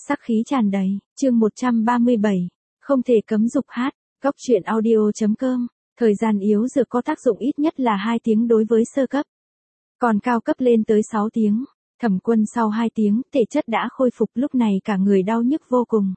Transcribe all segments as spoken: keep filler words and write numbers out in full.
Sắc khí tràn đầy, chương một trăm ba mươi bảy, không thể cấm dục hát, góc truyện audio.com, thời gian yếu dược có tác dụng ít nhất là hai tiếng đối với sơ cấp. Còn cao cấp lên tới sáu tiếng, Thẩm Quân sau hai tiếng, thể chất đã khôi phục lúc này cả người đau nhức vô cùng.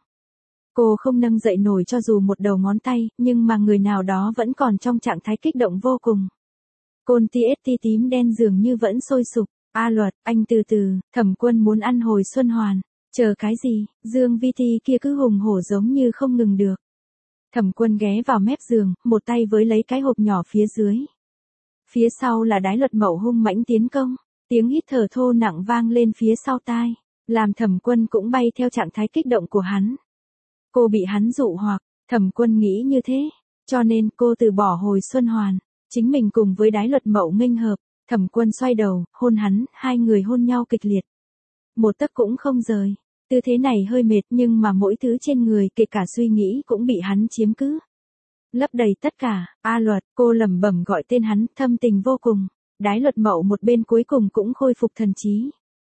Cô không nâng dậy nổi cho dù một đầu ngón tay, nhưng mà người nào đó vẫn còn trong trạng thái kích động vô cùng. Côn tê ét tê tím đen dường như vẫn sôi sục, A Luật, anh từ từ, Thẩm Quân muốn ăn hồi xuân hoàn. Chờ cái gì, Dương Vi Ti kia cứ hùng hổ giống như không ngừng được. Thẩm Quân ghé vào mép giường, một tay với lấy cái hộp nhỏ phía dưới. Phía sau là Đái Luật Mậu hung mãnh tiến công, tiếng hít thở thô nặng vang lên phía sau tai, làm Thẩm Quân cũng bay theo trạng thái kích động của hắn. Cô bị hắn dụ hoặc, Thẩm Quân nghĩ như thế, cho nên cô từ bỏ hồi xuân hoàn, chính mình cùng với Đái Luật Mậu nghênh hợp. Thẩm Quân xoay đầu, hôn hắn, hai người hôn nhau kịch liệt. Một tấc cũng không rời. Tư thế này hơi mệt nhưng mà mỗi thứ trên người kể cả suy nghĩ cũng bị hắn chiếm cứ. Lấp đầy tất cả, A Luật, cô lẩm bẩm gọi tên hắn, thâm tình vô cùng. Đái Luật Mậu một bên cuối cùng cũng khôi phục thần trí.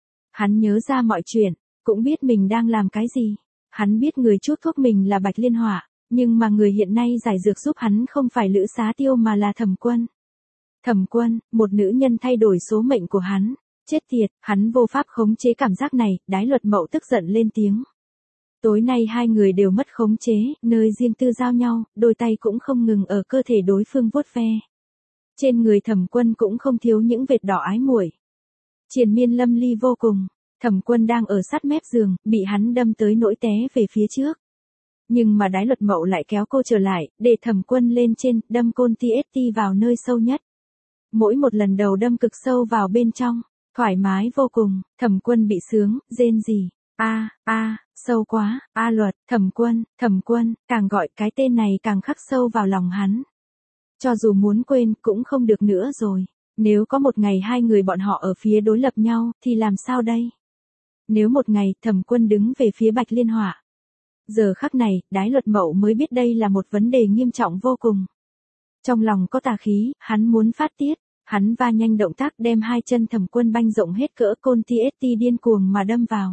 Hắn nhớ ra mọi chuyện, cũng biết mình đang làm cái gì. Hắn biết người chuốt thuốc mình là Bạch Liên Họa, nhưng mà người hiện nay giải dược giúp hắn không phải Lữ Xá Tiêu mà là Thẩm Quân. Thẩm Quân, một nữ nhân thay đổi số mệnh của hắn. Chết tiệt, hắn vô pháp khống chế cảm giác này, Đái Luật Mậu tức giận lên tiếng. Tối nay hai người đều mất khống chế, nơi riêng tư giao nhau, đôi tay cũng không ngừng ở cơ thể đối phương vuốt ve. Trên người Thẩm Quân cũng không thiếu những vệt đỏ ái muội. Triền miên lâm ly vô cùng, Thẩm Quân đang ở sát mép giường, bị hắn đâm tới nỗi té về phía trước. Nhưng mà Đái Luật Mậu lại kéo cô trở lại, để Thẩm Quân lên trên, đâm côn tê ét tê vào nơi sâu nhất. Mỗi một lần đầu đâm cực sâu vào bên trong. Thoải mái vô cùng, Thẩm Quân bị sướng, rên rỉ. A, a, sâu quá, A Luật, Thẩm Quân, Thẩm Quân, càng gọi cái tên này càng khắc sâu vào lòng hắn. Cho dù muốn quên cũng không được nữa rồi. Nếu có một ngày hai người bọn họ ở phía đối lập nhau, thì làm sao đây? Nếu một ngày Thẩm Quân đứng về phía Bạch Liên Họa. Giờ khắc này, Đái Luật Mậu mới biết đây là một vấn đề nghiêm trọng vô cùng. Trong lòng có tà khí, hắn muốn phát tiết. Hắn va nhanh động tác đem hai chân Thẩm Quân banh rộng hết cỡ côn tê ét tê điên cuồng mà đâm vào.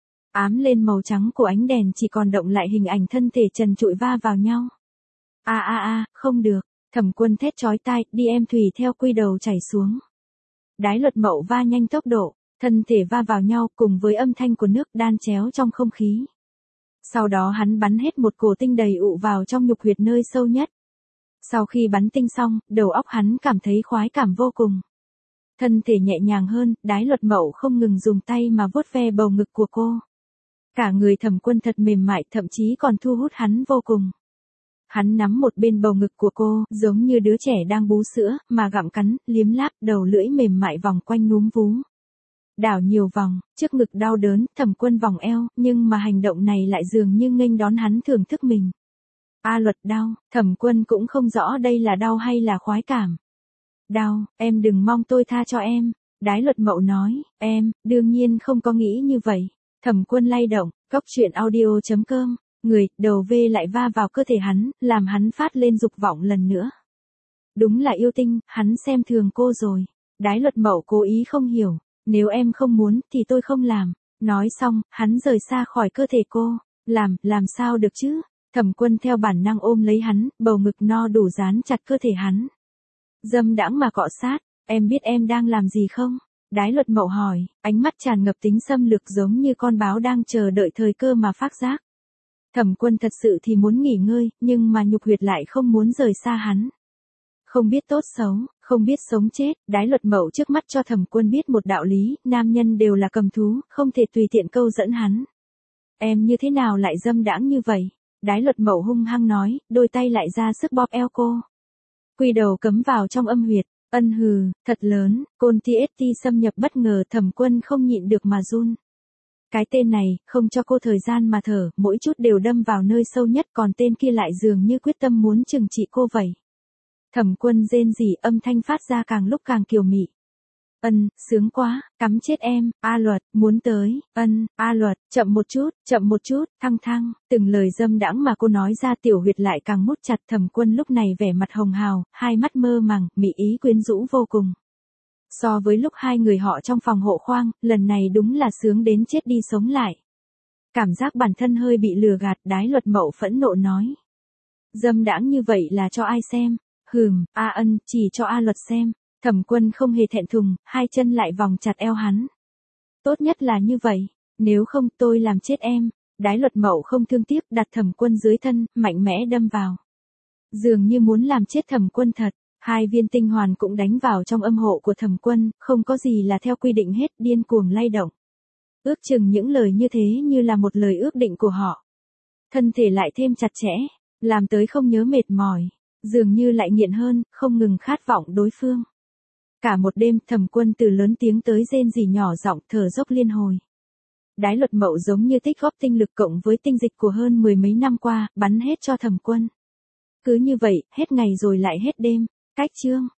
Ám lên màu trắng của ánh đèn chỉ còn động lại hình ảnh thân thể trần trụi va vào nhau. A a a, không được, Thẩm Quân thét chói tai, đi em thủy theo quy đầu chảy xuống. Đái Luật Mậu va nhanh tốc độ, thân thể va vào nhau cùng với âm thanh của nước đan chéo trong không khí. Sau đó hắn bắn hết một cổ tinh đầy ụ vào trong nhục huyệt nơi sâu nhất. Sau khi bắn tinh xong, đầu óc hắn cảm thấy khoái cảm vô cùng. Thân thể nhẹ nhàng hơn, Đái Luật Mậu không ngừng dùng tay mà vuốt ve bầu ngực của cô. Cả người Thẩm Quân thật mềm mại, thậm chí còn thu hút hắn vô cùng. Hắn nắm một bên bầu ngực của cô, giống như đứa trẻ đang bú sữa, mà gặm cắn, liếm láp, đầu lưỡi mềm mại vòng quanh núm vú. Đảo nhiều vòng, trước ngực đau đớn, Thẩm Quân vòng eo, nhưng mà hành động này lại dường như nghênh đón hắn thưởng thức mình. A Luật đau, Thẩm Quân cũng không rõ đây là đau hay là khoái cảm. Đau, em đừng mong tôi tha cho em. Đái Luật Mậu nói, em, đương nhiên không có nghĩ như vậy. Thẩm Quân lay động, góc truyện audio.com, người, đầu V lại va vào cơ thể hắn, làm hắn phát lên dục vọng lần nữa. Đúng là yêu tinh, hắn xem thường cô rồi. Đái Luật Mậu cố ý không hiểu, nếu em không muốn thì tôi không làm. Nói xong, hắn rời xa khỏi cơ thể cô. Làm, làm sao được chứ? Thẩm Quân theo bản năng ôm lấy hắn, bầu ngực no đủ dán chặt cơ thể hắn. Dâm đãng mà cọ sát, em biết em đang làm gì không? Đái Luật Mậu hỏi, ánh mắt tràn ngập tính xâm lược giống như con báo đang chờ đợi thời cơ mà phát giác. Thẩm Quân thật sự thì muốn nghỉ ngơi, nhưng mà nhục huyệt lại không muốn rời xa hắn. Không biết tốt xấu, không biết sống chết, Đái Luật Mậu trước mắt cho Thẩm Quân biết một đạo lý, nam nhân đều là cầm thú, không thể tùy tiện câu dẫn hắn. Em như thế nào lại dâm đãng như vậy? Đái Luật Mậu hung hăng nói, đôi tay lại ra sức bóp eo cô. Quy đầu cấm vào trong âm huyệt, ân hừ, thật lớn, côn tê ét tê xâm nhập bất ngờ, Thẩm Quân không nhịn được mà run. Cái tên này, không cho cô thời gian mà thở, mỗi chút đều đâm vào nơi sâu nhất, còn tên kia lại dường như quyết tâm muốn trừng trị cô vậy. Thẩm Quân rên rỉ, âm thanh phát ra càng lúc càng kiều mị. Ân, sướng quá, cắm chết em, A Luật, muốn tới, ân, A Luật, chậm một chút, chậm một chút, thăng thăng, từng lời dâm đãng mà cô nói ra tiểu huyệt lại càng mút chặt. Thẩm Quân lúc này vẻ mặt hồng hào, hai mắt mơ màng, mị ý quyến rũ vô cùng. So với lúc hai người họ trong phòng hộ khoang, lần này đúng là sướng đến chết đi sống lại. Cảm giác bản thân hơi bị lừa gạt, Đái Luật Mậu phẫn nộ nói. Dâm đãng như vậy là cho ai xem? Hừm, A Ân, chỉ cho A Luật xem. Thẩm Quân không hề thẹn thùng, hai chân lại vòng chặt eo hắn. Tốt nhất là như vậy, nếu không tôi làm chết em. Đái Luật Mậu không thương tiếc, đặt Thẩm Quân dưới thân, mạnh mẽ đâm vào. Dường như muốn làm chết Thẩm Quân thật. Hai viên tinh hoàn cũng đánh vào trong âm hộ của Thẩm Quân, không có gì là theo quy định hết, điên cuồng lay động. Ước chừng những lời như thế như là một lời ước định của họ. Thân thể lại thêm chặt chẽ, làm tới không nhớ mệt mỏi, dường như lại nghiện hơn, không ngừng khát vọng đối phương. Cả một đêm, Thẩm Quân từ lớn tiếng tới rên rỉ nhỏ giọng, thở dốc liên hồi. Đái Luật Mậu giống như tích góp tinh lực cộng với tinh dịch của hơn mười mấy năm qua, bắn hết cho Thẩm Quân. Cứ như vậy, hết ngày rồi lại hết đêm. Cách chương